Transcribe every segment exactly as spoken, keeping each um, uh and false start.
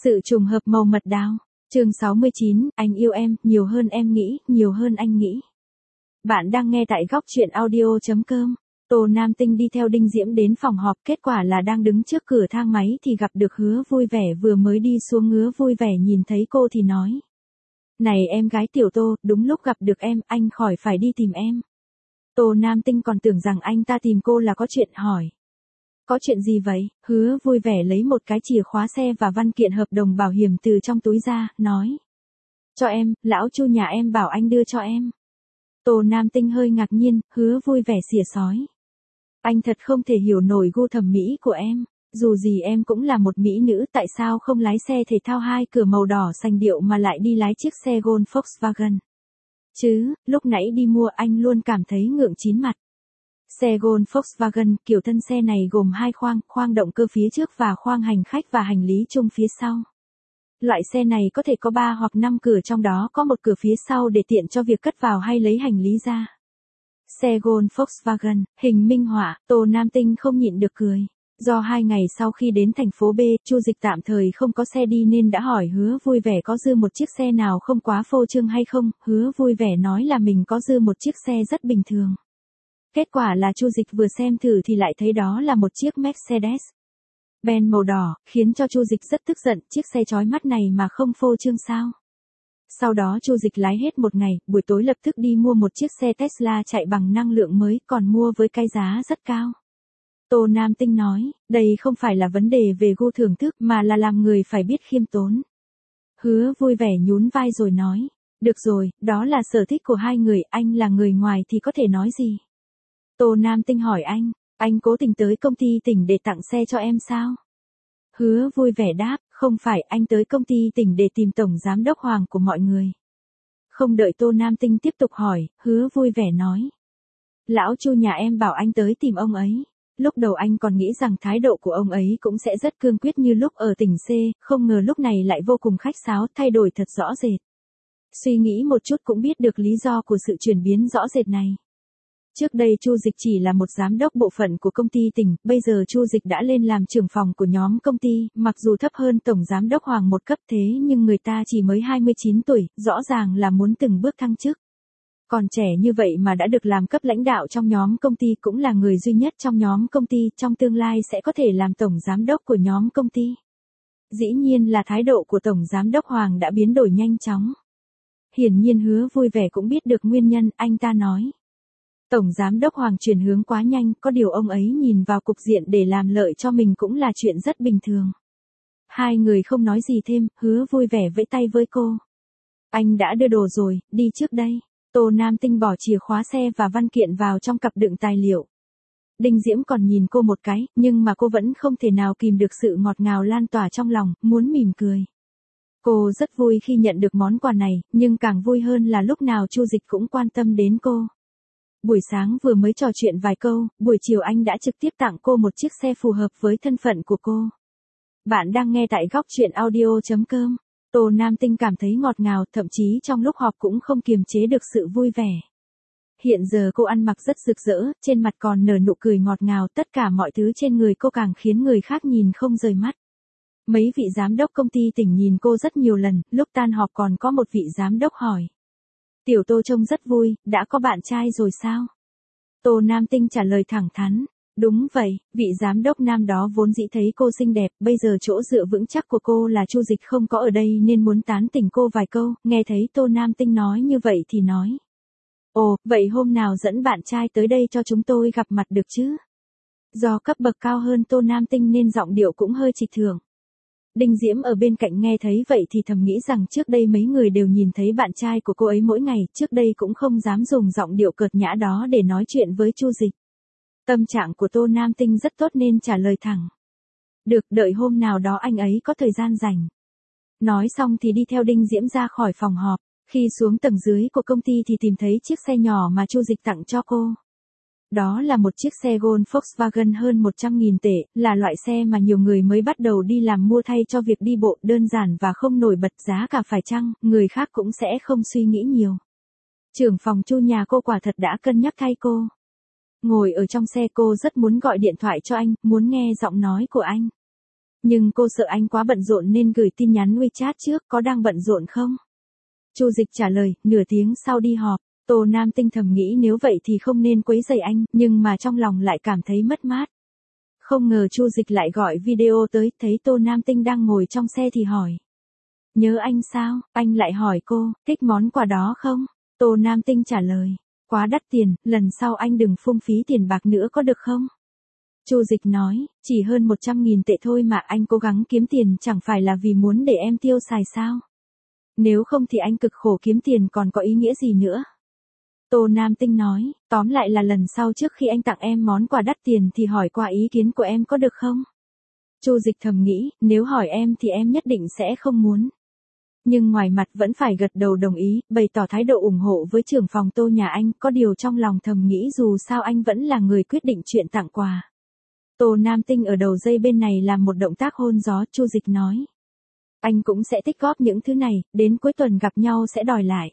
Sự trùng hợp màu mật đào. Chương sáu mươi chín, anh yêu em, nhiều hơn em nghĩ, nhiều hơn anh nghĩ. Bạn đang nghe tại góc truyện audio chấm com. Tô Nam Tinh đi theo Đinh Diễm đến phòng họp, kết quả là đang đứng trước cửa thang máy thì gặp được Hứa Vui Vẻ, vừa mới đi xuống Hứa Vui Vẻ nhìn thấy cô thì nói. Này em gái Tiểu Tô, đúng lúc gặp được em, anh khỏi phải đi tìm em. Tô Nam Tinh còn tưởng rằng anh ta tìm cô là có chuyện, hỏi. Có chuyện gì vậy? Hứa Vui Vẻ lấy một cái chìa khóa xe và văn kiện hợp đồng bảo hiểm từ trong túi ra, nói. Cho em, lão Chu nhà em bảo anh đưa cho em. Tô Nam Tinh hơi ngạc nhiên, Hứa Vui Vẻ xỉa xói. Anh thật không thể hiểu nổi gu thẩm mỹ của em. Dù gì em cũng là một mỹ nữ, tại sao không lái xe thể thao hai cửa màu đỏ sành điệu mà lại đi lái chiếc xe Golf Volkswagen? Chứ, lúc nãy đi mua anh luôn cảm thấy ngượng chín mặt. Xe Golf Volkswagen, kiểu thân xe này gồm hai khoang, khoang động cơ phía trước và khoang hành khách và hành lý chung phía sau. Loại xe này có thể có ba hoặc năm cửa, trong đó có một cửa phía sau để tiện cho việc cất vào hay lấy hành lý ra. Xe Golf Volkswagen, hình minh họa, Tô Nam Tinh không nhịn được cười. Do hai ngày sau khi đến thành phố B, Chu Dịch tạm thời không có xe đi nên đã hỏi Hứa Vui Vẻ có dư một chiếc xe nào không quá phô trương hay không. Hứa Vui Vẻ nói là mình có dư một chiếc xe rất bình thường. Kết quả là Chu Dịch vừa xem thử thì lại thấy đó là một chiếc Mercedes-Benz màu đỏ, khiến cho Chu Dịch rất tức giận, chiếc xe chói mắt này mà không phô trương sao. Sau đó Chu Dịch lái hết một ngày, buổi tối lập tức đi mua một chiếc xe Tesla chạy bằng năng lượng mới, còn mua với cái giá rất cao. Tô Nam Tinh nói, đây không phải là vấn đề về gu thưởng thức mà là làm người phải biết khiêm tốn. Hứa Vui Vẻ nhún vai rồi nói, được rồi, đó là sở thích của hai người, anh là người ngoài thì có thể nói gì. Tô Nam Tinh hỏi anh, anh cố tình tới công ty tỉnh để tặng xe cho em sao? Hứa Vui Vẻ đáp, không phải, anh tới công ty tỉnh để tìm tổng giám đốc Hoàng của mọi người. Không đợi Tô Nam Tinh tiếp tục hỏi, Hứa Vui Vẻ nói. Lão Chu nhà em bảo anh tới tìm ông ấy. Lúc đầu anh còn nghĩ rằng thái độ của ông ấy cũng sẽ rất cương quyết như lúc ở tỉnh C, không ngờ lúc này lại vô cùng khách sáo, thay đổi thật rõ rệt. Suy nghĩ một chút cũng biết được lý do của sự chuyển biến rõ rệt này. Trước đây Chu Dịch chỉ là một giám đốc bộ phận của công ty tỉnh, bây giờ Chu Dịch đã lên làm trưởng phòng của nhóm công ty, mặc dù thấp hơn tổng giám đốc Hoàng một cấp thế nhưng người ta chỉ mới hai mươi chín tuổi, rõ ràng là muốn từng bước thăng chức. Còn trẻ như vậy mà đã được làm cấp lãnh đạo trong nhóm công ty, cũng là người duy nhất trong nhóm công ty, trong tương lai sẽ có thể làm tổng giám đốc của nhóm công ty. Dĩ nhiên là thái độ của tổng giám đốc Hoàng đã biến đổi nhanh chóng. Hiển nhiên Hứa Vui Vẻ cũng biết được nguyên nhân, anh ta nói. Tổng giám đốc Hoàng chuyển hướng quá nhanh, có điều ông ấy nhìn vào cục diện để làm lợi cho mình cũng là chuyện rất bình thường. Hai người không nói gì thêm, Hứa Vui Vẻ vẫy tay với cô. Anh đã đưa đồ rồi, đi trước đây. Tô Nam Tinh bỏ chìa khóa xe và văn kiện vào trong cặp đựng tài liệu. Đinh Diễm còn nhìn cô một cái, nhưng mà cô vẫn không thể nào kìm được sự ngọt ngào lan tỏa trong lòng, muốn mỉm cười. Cô rất vui khi nhận được món quà này, nhưng càng vui hơn là lúc nào Chu Dịch cũng quan tâm đến cô. Buổi sáng vừa mới trò chuyện vài câu, buổi chiều anh đã trực tiếp tặng cô một chiếc xe phù hợp với thân phận của cô. Bạn đang nghe tại góc truyện audio chấm com. Tô Nam Tinh cảm thấy ngọt ngào, thậm chí trong lúc họp cũng không kiềm chế được sự vui vẻ. Hiện giờ cô ăn mặc rất rực rỡ, trên mặt còn nở nụ cười ngọt ngào, tất cả mọi thứ trên người cô càng khiến người khác nhìn không rời mắt. Mấy vị giám đốc công ty tỉnh nhìn cô rất nhiều lần, lúc tan họp còn có một vị giám đốc hỏi. Tiểu Tô trông rất vui, đã có bạn trai rồi sao? Tô Nam Tinh trả lời thẳng thắn. Đúng vậy, vị giám đốc nam đó vốn dĩ thấy cô xinh đẹp, bây giờ chỗ dựa vững chắc của cô là Chu Dịch không có ở đây nên muốn tán tỉnh cô vài câu, nghe thấy Tô Nam Tinh nói như vậy thì nói. Ồ, vậy hôm nào dẫn bạn trai tới đây cho chúng tôi gặp mặt được chứ? Do cấp bậc cao hơn Tô Nam Tinh nên giọng điệu cũng hơi trịch thượng. Đinh Diễm ở bên cạnh nghe thấy vậy thì thầm nghĩ rằng trước đây mấy người đều nhìn thấy bạn trai của cô ấy mỗi ngày, trước đây cũng không dám dùng giọng điệu cợt nhã đó để nói chuyện với Chu Dịch. Tâm trạng của Tô Nam Tinh rất tốt nên trả lời thẳng. Được, đợi hôm nào đó anh ấy có thời gian rảnh. Nói xong thì đi theo Đinh Diễm ra khỏi phòng họp. Khi xuống tầng dưới của công ty thì tìm thấy chiếc xe nhỏ mà Chu Dịch tặng cho cô. Đó là một chiếc xe Golf Volkswagen hơn một trăm nghìn tệ, là loại xe mà nhiều người mới bắt đầu đi làm mua thay cho việc đi bộ, đơn giản và không nổi bật, giá cả phải chăng, người khác cũng sẽ không suy nghĩ nhiều. Trưởng phòng Chu nhà cô quả thật đã cân nhắc thay cô. Ngồi ở trong xe cô rất muốn gọi điện thoại cho anh, muốn nghe giọng nói của anh. Nhưng cô sợ anh quá bận rộn nên gửi tin nhắn WeChat trước, có đang bận rộn không? Chu Dịch trả lời, nửa tiếng sau đi họp. Tô Nam Tinh thầm nghĩ nếu vậy thì không nên quấy rầy anh, nhưng mà trong lòng lại cảm thấy mất mát. Không ngờ Chu Dịch lại gọi video tới, thấy Tô Nam Tinh đang ngồi trong xe thì hỏi. Nhớ anh sao? Anh lại hỏi cô, thích món quà đó không? Tô Nam Tinh trả lời, quá đắt tiền, lần sau anh đừng phung phí tiền bạc nữa có được không? Chu Dịch nói, chỉ hơn một trăm nghìn tệ thôi mà anh cố gắng kiếm tiền chẳng phải là vì muốn để em tiêu xài sao? Nếu không thì anh cực khổ kiếm tiền còn có ý nghĩa gì nữa? Tô Nam Tinh nói, tóm lại là lần sau trước khi anh tặng em món quà đắt tiền thì hỏi qua ý kiến của em có được không? Chu Dịch thầm nghĩ, nếu hỏi em thì em nhất định sẽ không muốn. Nhưng ngoài mặt vẫn phải gật đầu đồng ý, bày tỏ thái độ ủng hộ với trưởng phòng Tô nhà anh, có điều trong lòng thầm nghĩ dù sao anh vẫn là người quyết định chuyện tặng quà. Tô Nam Tinh ở đầu dây bên này làm một động tác hôn gió, Chu Dịch nói. Anh cũng sẽ tích góp những thứ này, đến cuối tuần gặp nhau sẽ đòi lại.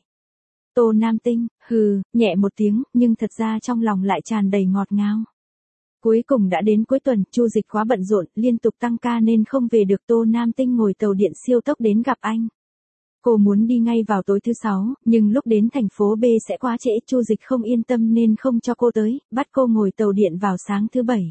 Tô Nam Tinh, hừ, nhẹ một tiếng, nhưng thật ra trong lòng lại tràn đầy ngọt ngào. Cuối cùng đã đến cuối tuần, Chu Dịch quá bận rộn, liên tục tăng ca nên không về được. Tô Nam Tinh ngồi tàu điện siêu tốc đến gặp anh. Cô muốn đi ngay vào tối thứ sáu, nhưng lúc đến thành phố B sẽ quá trễ, Chu Dịch không yên tâm nên không cho cô tới, bắt cô ngồi tàu điện vào sáng thứ bảy.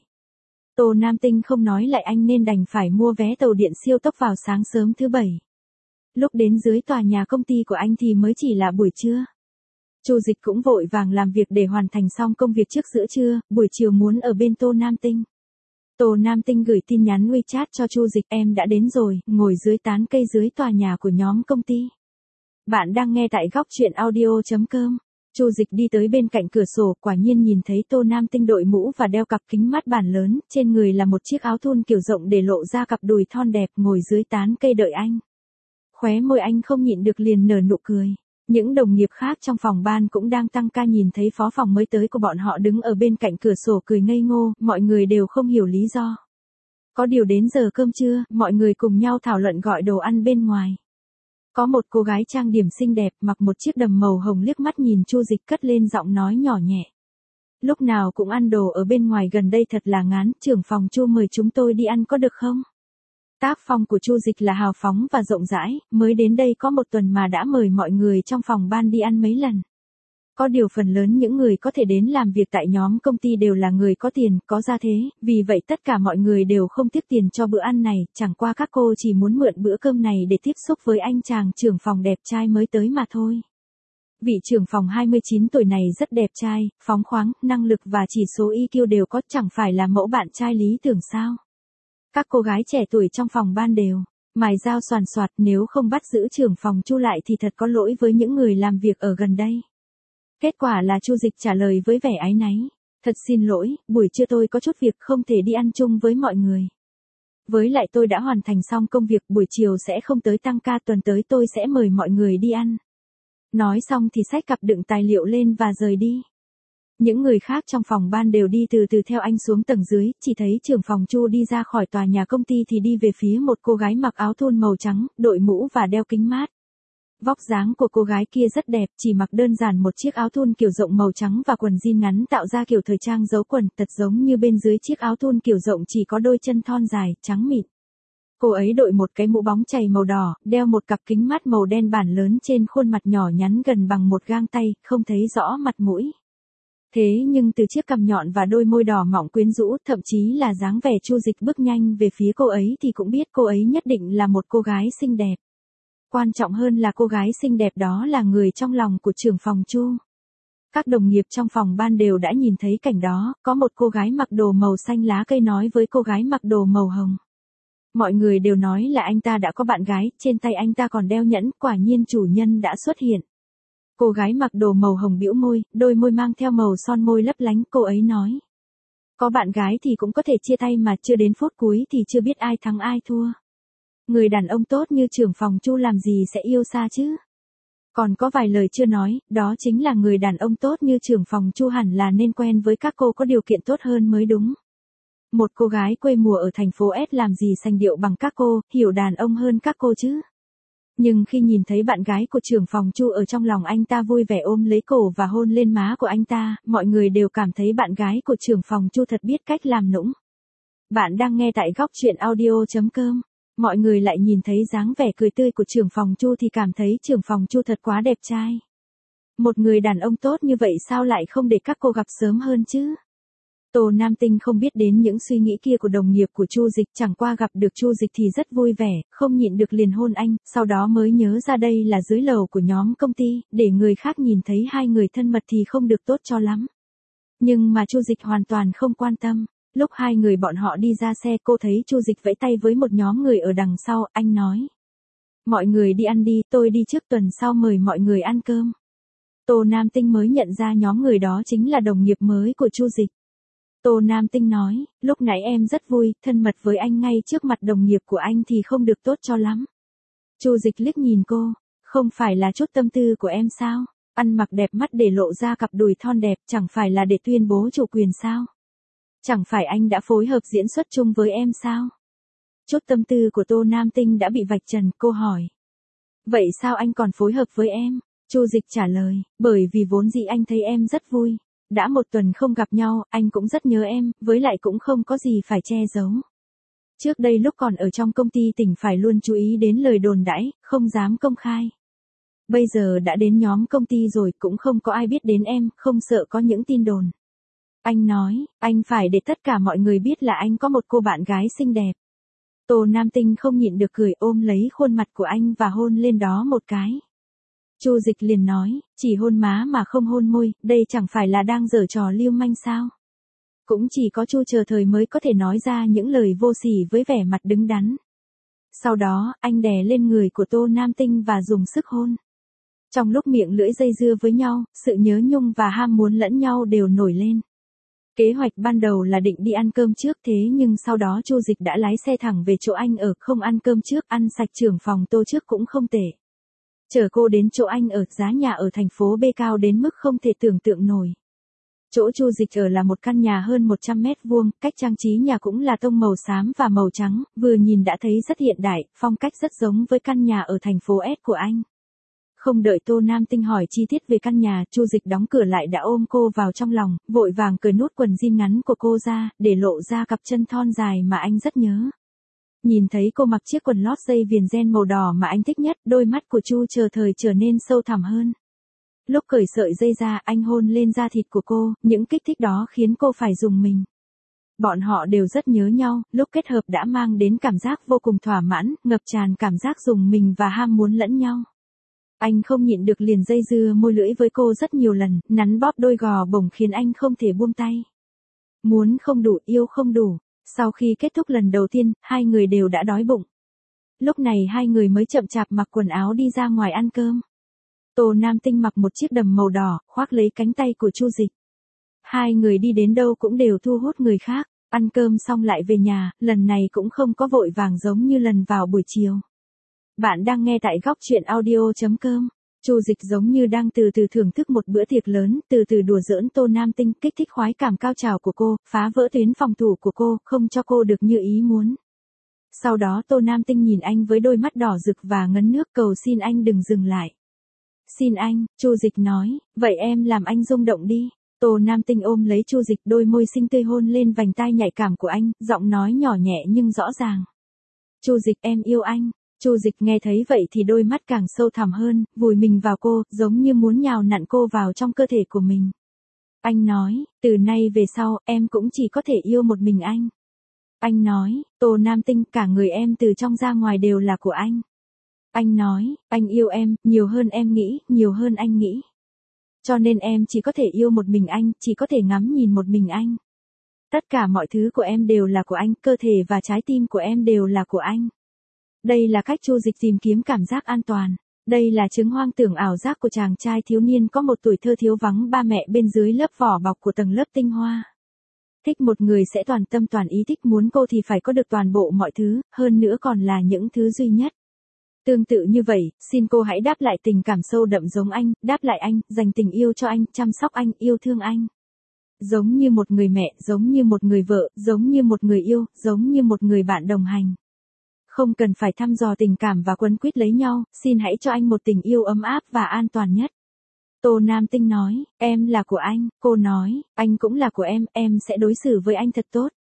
Tô Nam Tinh không nói lại anh nên đành phải mua vé tàu điện siêu tốc vào sáng sớm thứ bảy. Lúc đến dưới tòa nhà công ty của anh thì mới chỉ là buổi trưa. Chu Dịch cũng vội vàng làm việc để hoàn thành xong công việc trước giữa trưa, buổi chiều muốn ở bên Tô Nam Tinh. Tô Nam Tinh gửi tin nhắn WeChat cho Chu Dịch, em đã đến rồi, ngồi dưới tán cây dưới tòa nhà của nhóm công ty. Bạn đang nghe tại góc truyện audio chấm com. Chu Dịch đi tới bên cạnh cửa sổ, quả nhiên nhìn thấy Tô Nam Tinh đội mũ và đeo cặp kính mắt bản lớn, trên người là một chiếc áo thun kiểu rộng để lộ ra cặp đùi thon đẹp, ngồi dưới tán cây đợi anh. Khóe môi anh không nhịn được liền nở nụ cười. Những đồng nghiệp khác trong phòng ban cũng đang tăng ca nhìn thấy phó phòng mới tới của bọn họ đứng ở bên cạnh cửa sổ cười ngây ngô, mọi người đều không hiểu lý do. Có điều đến giờ cơm trưa, mọi người cùng nhau thảo luận gọi đồ ăn bên ngoài. Có một cô gái trang điểm xinh đẹp mặc một chiếc đầm màu hồng liếc mắt nhìn Chu Dịch cất lên giọng nói nhỏ nhẹ. Lúc nào cũng ăn đồ ở bên ngoài gần đây thật là ngán, trưởng phòng Chu mời chúng tôi đi ăn có được không? Tác phong của Chu Dịch là hào phóng và rộng rãi, mới đến đây có một tuần mà đã mời mọi người trong phòng ban đi ăn mấy lần. Có điều phần lớn những người có thể đến làm việc tại nhóm công ty đều là người có tiền, có gia thế, vì vậy tất cả mọi người đều không tiếc tiền cho bữa ăn này, chẳng qua các cô chỉ muốn mượn bữa cơm này để tiếp xúc với anh chàng trưởng phòng đẹp trai mới tới mà thôi. Vị trưởng phòng hai mươi chín tuổi này rất đẹp trai, phóng khoáng, năng lực và chỉ số i kiu đều có, chẳng phải là mẫu bạn trai lý tưởng sao? Các cô gái trẻ tuổi trong phòng ban đều mài dao soàn soạt, nếu không bắt giữ trưởng phòng Chu lại thì thật có lỗi với những người làm việc ở gần đây. Kết quả là Chu Dịch trả lời với vẻ áy náy. Thật xin lỗi, buổi trưa tôi có chút việc không thể đi ăn chung với mọi người. Với lại tôi đã hoàn thành xong công việc, buổi chiều sẽ không tới tăng ca, tuần tới tôi sẽ mời mọi người đi ăn. Nói xong thì xách cặp đựng tài liệu lên và rời đi. Những người khác trong phòng ban đều đi từ từ theo anh xuống tầng dưới, chỉ thấy trưởng phòng Chu đi ra khỏi tòa nhà công ty thì đi về phía một cô gái mặc áo thun màu trắng, đội mũ và đeo kính mát. Vóc dáng của cô gái kia rất đẹp, chỉ mặc đơn giản một chiếc áo thun kiểu rộng màu trắng và quần jean ngắn tạo ra kiểu thời trang giấu quần, thật giống như bên dưới chiếc áo thun kiểu rộng chỉ có đôi chân thon dài, trắng mịn. Cô ấy đội một cái mũ bóng chày màu đỏ, đeo một cặp kính mát màu đen bản lớn trên khuôn mặt nhỏ nhắn gần bằng một gang tay, không thấy rõ mặt mũi. Thế nhưng từ chiếc cằm nhọn và đôi môi đỏ mọng quyến rũ, thậm chí là dáng vẻ Chu Dịch bước nhanh về phía cô ấy thì cũng biết cô ấy nhất định là một cô gái xinh đẹp. Quan trọng hơn là cô gái xinh đẹp đó là người trong lòng của trưởng phòng Chu. Các đồng nghiệp trong phòng ban đều đã nhìn thấy cảnh đó, có một cô gái mặc đồ màu xanh lá cây nói với cô gái mặc đồ màu hồng. Mọi người đều nói là anh ta đã có bạn gái, trên tay anh ta còn đeo nhẫn, quả nhiên chủ nhân đã xuất hiện. Cô gái mặc đồ màu hồng bĩu môi, đôi môi mang theo màu son môi lấp lánh, cô ấy nói. Có bạn gái thì cũng có thể chia tay mà, chưa đến phút cuối thì chưa biết ai thắng ai thua. Người đàn ông tốt như trưởng phòng Chu làm gì sẽ yêu xa chứ? Còn có vài lời chưa nói, đó chính là người đàn ông tốt như trưởng phòng Chu hẳn là nên quen với các cô có điều kiện tốt hơn mới đúng. Một cô gái quê mùa ở thành phố S làm gì sành điệu bằng các cô, hiểu đàn ông hơn các cô chứ? Nhưng khi nhìn thấy bạn gái của trưởng phòng Chu ở trong lòng anh ta vui vẻ ôm lấy cổ và hôn lên má của anh ta, mọi người đều cảm thấy bạn gái của trưởng phòng Chu thật biết cách làm nũng. Bạn đang nghe tại góc chuyện audio chấm com. Mọi người lại nhìn thấy dáng vẻ cười tươi của trưởng phòng Chu thì cảm thấy trưởng phòng Chu thật quá đẹp trai. Một người đàn ông tốt như vậy sao lại không để các cô gặp sớm hơn chứ? Tô Nam Tinh không biết đến những suy nghĩ kia của đồng nghiệp của Chu Dịch, chẳng qua gặp được Chu Dịch thì rất vui vẻ, không nhịn được liền hôn anh, sau đó mới nhớ ra đây là dưới lầu của nhóm công ty, để người khác nhìn thấy hai người thân mật thì không được tốt cho lắm. Nhưng mà Chu Dịch hoàn toàn không quan tâm. Lúc hai người bọn họ đi ra xe, cô thấy Chu Dịch vẫy tay với một nhóm người ở đằng sau, anh nói: "Mọi người đi ăn đi, tôi đi trước, tuần sau mời mọi người ăn cơm." Tô Nam Tinh mới nhận ra nhóm người đó chính là đồng nghiệp mới của Chu Dịch. Tô Nam Tinh nói: "Lúc nãy em rất vui, thân mật với anh ngay trước mặt đồng nghiệp của anh thì không được tốt cho lắm." Chu Dịch liếc nhìn cô: "Không phải là chút tâm tư của em sao? Ăn mặc đẹp mắt để lộ ra cặp đùi thon đẹp, chẳng phải là để tuyên bố chủ quyền sao? Chẳng phải anh đã phối hợp diễn xuất chung với em sao?" Chút tâm tư của Tô Nam Tinh đã bị vạch trần, cô hỏi: "Vậy sao anh còn phối hợp với em?" Chu Dịch trả lời: "Bởi vì vốn dĩ anh thấy em rất vui. Đã một tuần không gặp nhau, anh cũng rất nhớ em, với lại cũng không có gì phải che giấu. Trước đây lúc còn ở trong công ty tỉnh phải luôn chú ý đến lời đồn đãi, không dám công khai. Bây giờ đã đến nhóm công ty rồi, cũng không có ai biết đến em, không sợ có những tin đồn." Anh nói: "Anh phải để tất cả mọi người biết là anh có một cô bạn gái xinh đẹp." Tô Nam Tinh không nhịn được cười, ôm lấy khuôn mặt của anh và hôn lên đó một cái. Chu Dịch liền nói: "Chỉ hôn má mà không hôn môi, đây chẳng phải là đang giở trò lưu manh sao?" Cũng chỉ có Chu Chờ Thời mới có thể nói ra những lời vô sỉ với vẻ mặt đứng đắn. Sau đó, anh đè lên người của Tô Nam Tinh và dùng sức hôn. Trong lúc miệng lưỡi dây dưa với nhau, sự nhớ nhung và ham muốn lẫn nhau đều nổi lên. Kế hoạch ban đầu là định đi ăn cơm trước, thế nhưng sau đó Chu Dịch đã lái xe thẳng về chỗ anh ở, không ăn cơm trước, ăn sạch trưởng phòng Tô trước cũng không tệ. Chở cô đến chỗ anh ở, giá nhà ở thành phố B cao đến mức không thể tưởng tượng nổi. Chỗ Chu Dịch ở là một căn nhà hơn một trăm mét vuông, cách trang trí nhà cũng là tông màu xám và màu trắng, vừa nhìn đã thấy rất hiện đại, phong cách rất giống với căn nhà ở thành phố S của anh. Không đợi Tô Nam Tinh hỏi chi tiết về căn nhà, Chu Dịch đóng cửa lại đã ôm cô vào trong lòng, vội vàng cởi nút quần jean ngắn của cô ra, để lộ ra cặp chân thon dài mà anh rất nhớ. Nhìn thấy cô mặc chiếc quần lót dây viền ren màu đỏ mà anh thích nhất, đôi mắt của Chu Chờ Thời trở nên sâu thẳm hơn. Lúc cởi sợi dây ra, anh hôn lên da thịt của cô, những kích thích đó khiến cô phải rùng mình. Bọn họ đều rất nhớ nhau, lúc kết hợp đã mang đến cảm giác vô cùng thỏa mãn, ngập tràn cảm giác rùng mình và ham muốn lẫn nhau. Anh không nhịn được liền dây dưa môi lưỡi với cô rất nhiều lần, nắn bóp đôi gò bổng khiến anh không thể buông tay. Muốn không đủ, yêu không đủ. Sau khi kết thúc lần đầu tiên, hai người đều đã đói bụng. Lúc này hai người mới chậm chạp mặc quần áo đi ra ngoài ăn cơm. Tô Nam Tinh mặc một chiếc đầm màu đỏ, khoác lấy cánh tay của Chu Dịch. Hai người đi đến đâu cũng đều thu hút người khác, ăn cơm xong lại về nhà, lần này cũng không có vội vàng giống như lần vào buổi chiều. Bạn đang nghe tại góc chuyện audio chấm com. Chu Dịch giống như đang từ từ thưởng thức một bữa tiệc lớn, từ từ đùa giỡn Tô Nam Tinh, kích thích khoái cảm cao trào của cô, phá vỡ tuyến phòng thủ của cô, không cho cô được như ý muốn. Sau đó Tô Nam Tinh nhìn anh với đôi mắt đỏ rực và ngấn nước, cầu xin anh đừng dừng lại. "Xin anh," Chu Dịch nói, "vậy em làm anh rung động đi." Tô Nam Tinh ôm lấy Chu Dịch, đôi môi xinh tươi hôn lên vành tai nhạy cảm của anh, giọng nói nhỏ nhẹ nhưng rõ ràng: "Chu Dịch, em yêu anh." Chu Dịch nghe thấy vậy thì đôi mắt càng sâu thẳm hơn, vùi mình vào cô, giống như muốn nhào nặn cô vào trong cơ thể của mình. Anh nói: "Từ nay về sau, em cũng chỉ có thể yêu một mình anh." Anh nói: "Tô Nam Tinh, cả người em từ trong ra ngoài đều là của anh." Anh nói: "Anh yêu em, nhiều hơn em nghĩ, nhiều hơn anh nghĩ. Cho nên em chỉ có thể yêu một mình anh, chỉ có thể ngắm nhìn một mình anh. Tất cả mọi thứ của em đều là của anh, cơ thể và trái tim của em đều là của anh." Đây là cách Chu Dịch tìm kiếm cảm giác an toàn. Đây là chứng hoang tưởng ảo giác của chàng trai thiếu niên có một tuổi thơ thiếu vắng ba mẹ bên dưới lớp vỏ bọc của tầng lớp tinh hoa. Thích một người sẽ toàn tâm toàn ý, thích muốn cô thì phải có được toàn bộ mọi thứ, hơn nữa còn là những thứ duy nhất. Tương tự như vậy, xin cô hãy đáp lại tình cảm sâu đậm giống anh, đáp lại anh, dành tình yêu cho anh, chăm sóc anh, yêu thương anh. Giống như một người mẹ, giống như một người vợ, giống như một người yêu, giống như một người bạn đồng hành. Không cần phải thăm dò tình cảm và quấn quýt lấy nhau, xin hãy cho anh một tình yêu ấm áp và an toàn nhất. Tô Nam Tinh nói: "Em là của anh." Cô nói: "Anh cũng là của em, em sẽ đối xử với anh thật tốt."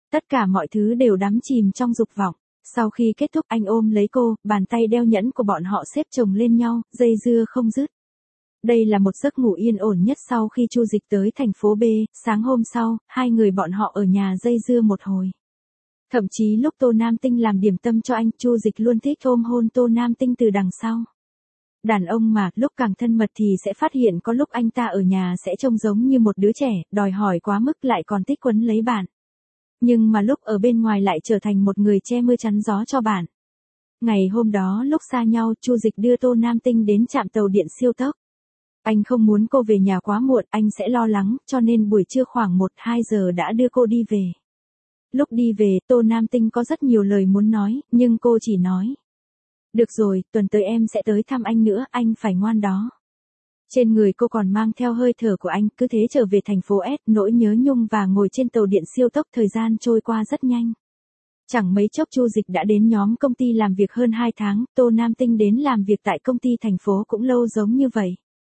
Tất cả mọi thứ đều đắm chìm trong dục vọng. Sau khi kết thúc anh ôm lấy cô, bàn tay đeo nhẫn của bọn họ xếp chồng lên nhau, dây dưa không dứt. Đây là một giấc ngủ yên ổn nhất sau khi Chu Dịch tới thành phố B, sáng hôm sau, hai người bọn họ ở nhà dây dưa một hồi. Thậm chí lúc Tô Nam Tinh làm điểm tâm cho anh, Chu Dịch luôn thích ôm hôn Tô Nam Tinh từ đằng sau. Đàn ông mà, lúc càng thân mật thì sẽ phát hiện có lúc anh ta ở nhà sẽ trông giống như một đứa trẻ, đòi hỏi quá mức lại còn thích quấn lấy bạn. Nhưng mà lúc ở bên ngoài lại trở thành một người che mưa chắn gió cho bạn. Ngày hôm đó lúc xa nhau, Chu Dịch đưa Tô Nam Tinh đến trạm tàu điện siêu tốc. Anh không muốn cô về nhà quá muộn, anh sẽ lo lắng, cho nên buổi trưa khoảng một hai giờ đã đưa cô đi về. Lúc đi về, Tô Nam Tinh có rất nhiều lời muốn nói, nhưng cô chỉ nói. Được rồi, tuần tới em sẽ tới thăm anh nữa, anh phải ngoan đó. Trên người cô còn mang theo hơi thở của anh, cứ thế trở về thành phố S, nỗi nhớ nhung và ngồi trên tàu điện siêu tốc, thời gian trôi qua rất nhanh. Chẳng mấy chốc Chu Dịch đã đến nhóm công ty làm việc hơn hai tháng, Tô Nam Tinh đến làm việc tại công ty thành phố cũng lâu giống như vậy.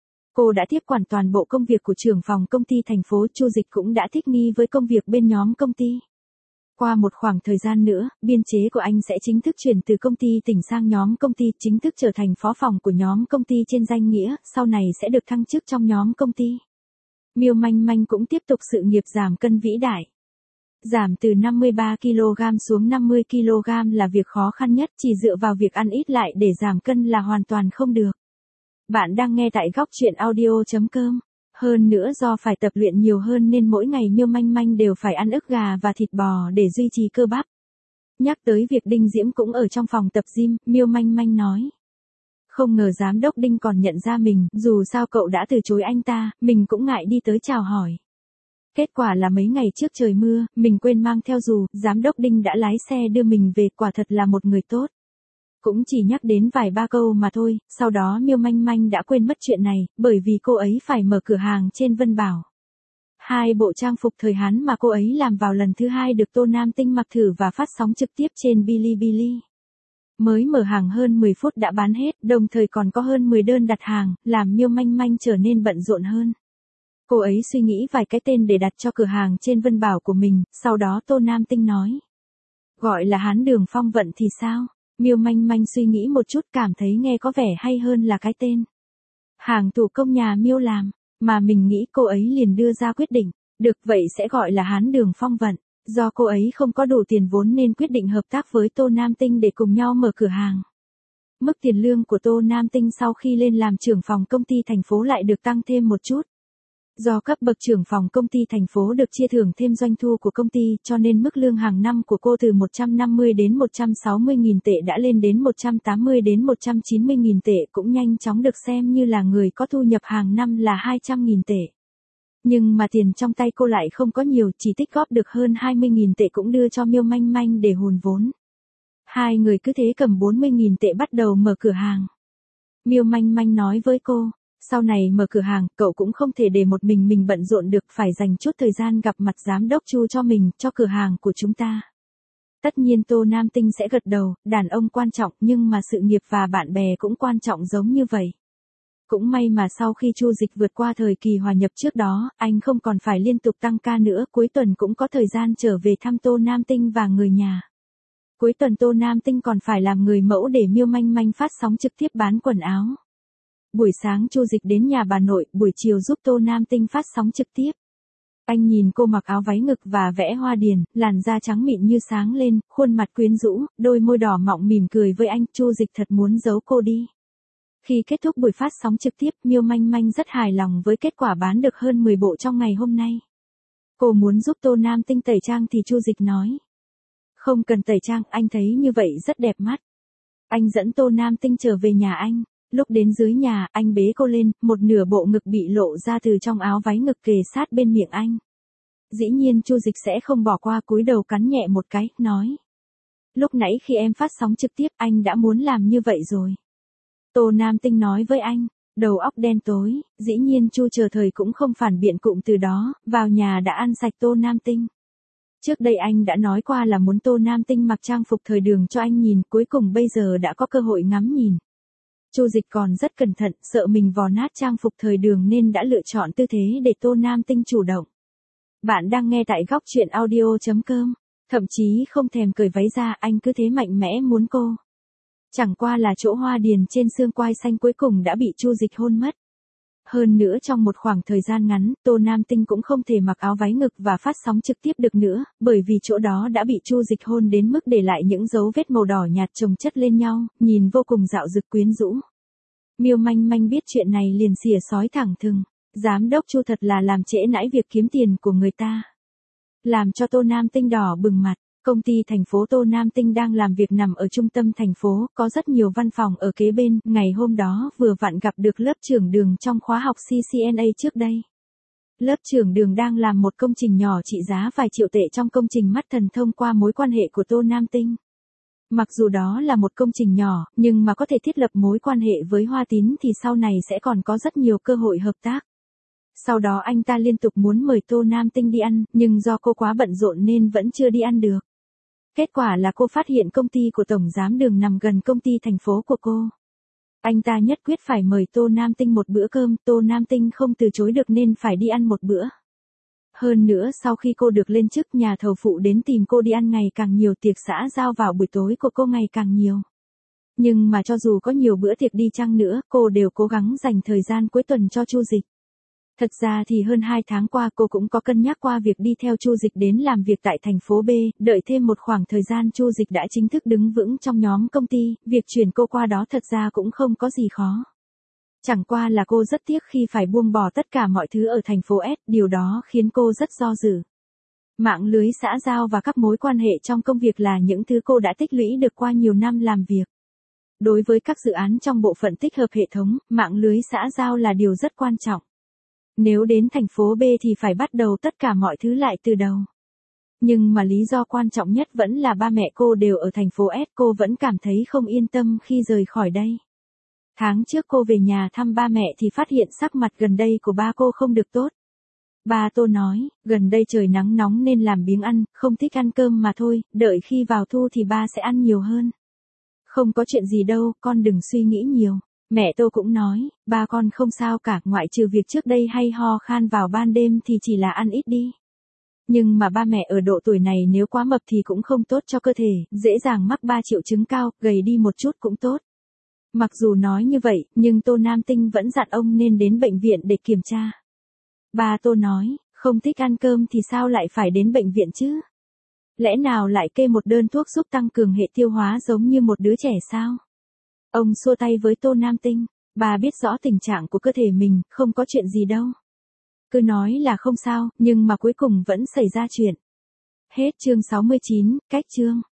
Cô đã tiếp quản toàn bộ công việc của trưởng phòng công ty thành phố, Chu Dịch cũng đã thích nghi với công việc bên nhóm công ty. Qua một khoảng thời gian nữa, biên chế của anh sẽ chính thức chuyển từ công ty tỉnh sang nhóm công ty, chính thức trở thành phó phòng của nhóm công ty trên danh nghĩa, sau này sẽ được thăng chức trong nhóm công ty. Miêu Manh Manh cũng tiếp tục sự nghiệp giảm cân vĩ đại. Giảm từ năm mươi ba ki lô gam xuống năm mươi ki lô gam là việc khó khăn nhất, chỉ dựa vào việc ăn ít lại để giảm cân là hoàn toàn không được. Bạn đang nghe tại góc truyện audio chấm com. Hơn nữa do phải tập luyện nhiều hơn nên mỗi ngày Miêu Manh Manh đều phải ăn ức gà và thịt bò để duy trì cơ bắp. Nhắc tới việc Đinh Diễm cũng ở trong phòng tập gym, Miêu Manh Manh nói. Không ngờ giám đốc Đinh còn nhận ra mình, dù sao cậu đã từ chối anh ta, mình cũng ngại đi tới chào hỏi. Kết quả là mấy ngày trước trời mưa, mình quên mang theo dù, giám đốc Đinh đã lái xe đưa mình về, quả thật là một người tốt. Cũng chỉ nhắc đến vài ba câu mà thôi, sau đó Miêu Manh Manh đã quên mất chuyện này, bởi vì cô ấy phải mở cửa hàng trên Vân Bảo. Hai bộ trang phục thời Hán mà cô ấy làm vào lần thứ hai được Tô Nam Tinh mặc thử và phát sóng trực tiếp trên Bilibili. Mới mở hàng hơn mười phút đã bán hết, đồng thời còn có hơn mười đơn đặt hàng, làm Miêu Manh Manh trở nên bận rộn hơn. Cô ấy suy nghĩ vài cái tên để đặt cho cửa hàng trên Vân Bảo của mình, sau đó Tô Nam Tinh nói. Gọi là Hán Đường Phong Vận thì sao? Miêu Manh Manh suy nghĩ một chút, cảm thấy nghe có vẻ hay hơn là cái tên. Hàng thủ công nhà Miêu làm, mà mình nghĩ cô ấy liền đưa ra quyết định, được vậy sẽ gọi là Hán Đường Phong Vận. Do cô ấy không có đủ tiền vốn nên quyết định hợp tác với Tô Nam Tinh để cùng nhau mở cửa hàng. Mức tiền lương của Tô Nam Tinh sau khi lên làm trưởng phòng công ty thành phố lại được tăng thêm một chút. Do cấp bậc trưởng phòng công ty thành phố được chia thưởng thêm doanh thu của công ty, cho nên mức lương hàng năm của cô từ một trăm năm mươi đến một trăm sáu mươi nghìn tệ đã lên đến một trăm tám mươi đến một trăm chín mươi nghìn tệ, cũng nhanh chóng được xem như là người có thu nhập hàng năm là hai trăm nghìn tệ. Nhưng mà tiền trong tay cô lại không có nhiều, chỉ tích góp được hơn hai mươi nghìn tệ cũng đưa cho Miêu Manh Manh để hùn vốn. Hai người cứ thế cầm bốn mươi nghìn tệ bắt đầu mở cửa hàng. Miêu Manh Manh nói với cô. Sau này mở cửa hàng, cậu cũng không thể để một mình mình bận rộn được, phải dành chút thời gian gặp mặt giám đốc Chu cho mình, cho cửa hàng của chúng ta. Tất nhiên Tô Nam Tinh sẽ gật đầu, đàn ông quan trọng nhưng mà sự nghiệp và bạn bè cũng quan trọng giống như vậy. Cũng may mà sau khi Chu Dịch vượt qua thời kỳ hòa nhập trước đó, anh không còn phải liên tục tăng ca nữa, cuối tuần cũng có thời gian trở về thăm Tô Nam Tinh và người nhà. Cuối tuần Tô Nam Tinh còn phải làm người mẫu để Miêu Manh Manh phát sóng trực tiếp bán quần áo. Buổi sáng Chu Dịch đến nhà bà nội, buổi chiều giúp Tô Nam Tinh phát sóng trực tiếp. Anh nhìn cô mặc áo váy ngực và vẽ hoa điền, làn da trắng mịn như sáng lên, khuôn mặt quyến rũ, đôi môi đỏ mọng mỉm cười với anh, Chu Dịch thật muốn giấu cô đi. Khi kết thúc buổi phát sóng trực tiếp, Miêu Manh Manh rất hài lòng với kết quả bán được hơn mười bộ trong ngày hôm nay. Cô muốn giúp Tô Nam Tinh tẩy trang thì Chu Dịch nói. Không cần tẩy trang, anh thấy như vậy rất đẹp mắt. Anh dẫn Tô Nam Tinh trở về nhà anh. Lúc đến dưới nhà, anh bế cô lên, một nửa bộ ngực bị lộ ra từ trong áo váy ngực kề sát bên miệng anh. Dĩ nhiên Chu Dịch sẽ không bỏ qua, cúi đầu cắn nhẹ một cái, nói. Lúc nãy khi em phát sóng trực tiếp anh đã muốn làm như vậy rồi. Tô Nam Tinh nói với anh, đầu óc đen tối, dĩ nhiên Chu Chờ Thời cũng không phản biện cụm từ đó, vào nhà đã ăn sạch Tô Nam Tinh. Trước đây anh đã nói qua là muốn Tô Nam Tinh mặc trang phục thời Đường cho anh nhìn, cuối cùng bây giờ đã có cơ hội ngắm nhìn. Chu Dịch còn rất cẩn thận, sợ mình vò nát trang phục thời Đường nên đã lựa chọn tư thế để Tô Nam Tinh chủ động. Bạn đang nghe tại góc truyện audio chấm com. Thậm chí không thèm cởi váy ra, anh cứ thế mạnh mẽ muốn cô. Chẳng qua là chỗ hoa điền trên xương quai xanh cuối cùng đã bị Chu Dịch hôn mất. Hơn nữa trong một khoảng thời gian ngắn, Tô Nam Tinh cũng không thể mặc áo váy ngực và phát sóng trực tiếp được nữa, bởi vì chỗ đó đã bị Chu Dịch hôn đến mức để lại những dấu vết màu đỏ nhạt chồng chất lên nhau, nhìn vô cùng dạo dực quyến rũ. Miêu Manh Manh biết chuyện này liền xỉa sói thẳng thừng, giám đốc Chu thật là làm trễ nãi việc kiếm tiền của người ta. Làm cho Tô Nam Tinh đỏ bừng mặt. Công ty thành phố Tô Nam Tinh đang làm việc nằm ở trung tâm thành phố, có rất nhiều văn phòng ở kế bên, ngày hôm đó vừa vặn gặp được lớp trưởng Đường trong khóa học xê xê en a trước đây. Lớp trưởng Đường đang làm một công trình nhỏ trị giá vài triệu tệ trong công trình mắt thần thông qua mối quan hệ của Tô Nam Tinh. Mặc dù đó là một công trình nhỏ, nhưng mà có thể thiết lập mối quan hệ với Hoa Tín thì sau này sẽ còn có rất nhiều cơ hội hợp tác. Sau đó anh ta liên tục muốn mời Tô Nam Tinh đi ăn, nhưng do cô quá bận rộn nên vẫn chưa đi ăn được. Kết quả là cô phát hiện công ty của Tổng Giám Đường nằm gần công ty thành phố của cô. Anh ta nhất quyết phải mời Tô Nam Tinh một bữa cơm, Tô Nam Tinh không từ chối được nên phải đi ăn một bữa. Hơn nữa sau khi cô được lên chức, nhà thầu phụ đến tìm cô đi ăn ngày càng nhiều, tiệc xã giao vào buổi tối của cô ngày càng nhiều. Nhưng mà cho dù có nhiều bữa tiệc đi chăng nữa, cô đều cố gắng dành thời gian cuối tuần cho Chu Dịch. Thật ra thì hơn hai tháng qua cô cũng có cân nhắc qua việc đi theo Chu Dịch đến làm việc tại thành phố B, đợi thêm một khoảng thời gian Chu Dịch đã chính thức đứng vững trong nhóm công ty, việc chuyển cô qua đó thật ra cũng không có gì khó. Chẳng qua là cô rất tiếc khi phải buông bỏ tất cả mọi thứ ở thành phố S, điều đó khiến cô rất do dự. Mạng lưới xã giao và các mối quan hệ trong công việc là những thứ cô đã tích lũy được qua nhiều năm làm việc. Đối với các dự án trong bộ phận tích hợp hệ thống, mạng lưới xã giao là điều rất quan trọng. Nếu đến thành phố B thì phải bắt đầu tất cả mọi thứ lại từ đầu. Nhưng mà lý do quan trọng nhất vẫn là ba mẹ cô đều ở thành phố S, cô vẫn cảm thấy không yên tâm khi rời khỏi đây. Tháng trước cô về nhà thăm ba mẹ thì phát hiện sắc mặt gần đây của ba cô không được tốt. Ba Tô nói, gần đây trời nắng nóng nên làm biếng ăn, không thích ăn cơm mà thôi, đợi khi vào thu thì ba sẽ ăn nhiều hơn. Không có chuyện gì đâu, con đừng suy nghĩ nhiều. Mẹ Tô cũng nói, ba con không sao cả, ngoại trừ việc trước đây hay ho khan vào ban đêm thì chỉ là ăn ít đi. Nhưng mà ba mẹ ở độ tuổi này nếu quá mập thì cũng không tốt cho cơ thể, dễ dàng mắc ba triệu chứng cao, gầy đi một chút cũng tốt. Mặc dù nói như vậy, nhưng Tô Nam Tinh vẫn dặn ông nên đến bệnh viện để kiểm tra. Ba Tô nói, không thích ăn cơm thì sao lại phải đến bệnh viện chứ? Lẽ nào lại kê một đơn thuốc giúp tăng cường hệ tiêu hóa giống như một đứa trẻ sao? Ông xua tay với Tô Nam Tinh, bà biết rõ tình trạng của cơ thể mình, không có chuyện gì đâu. Cứ nói là không sao, nhưng mà cuối cùng vẫn xảy ra chuyện. Hết chương sáu mươi chín, cách chương.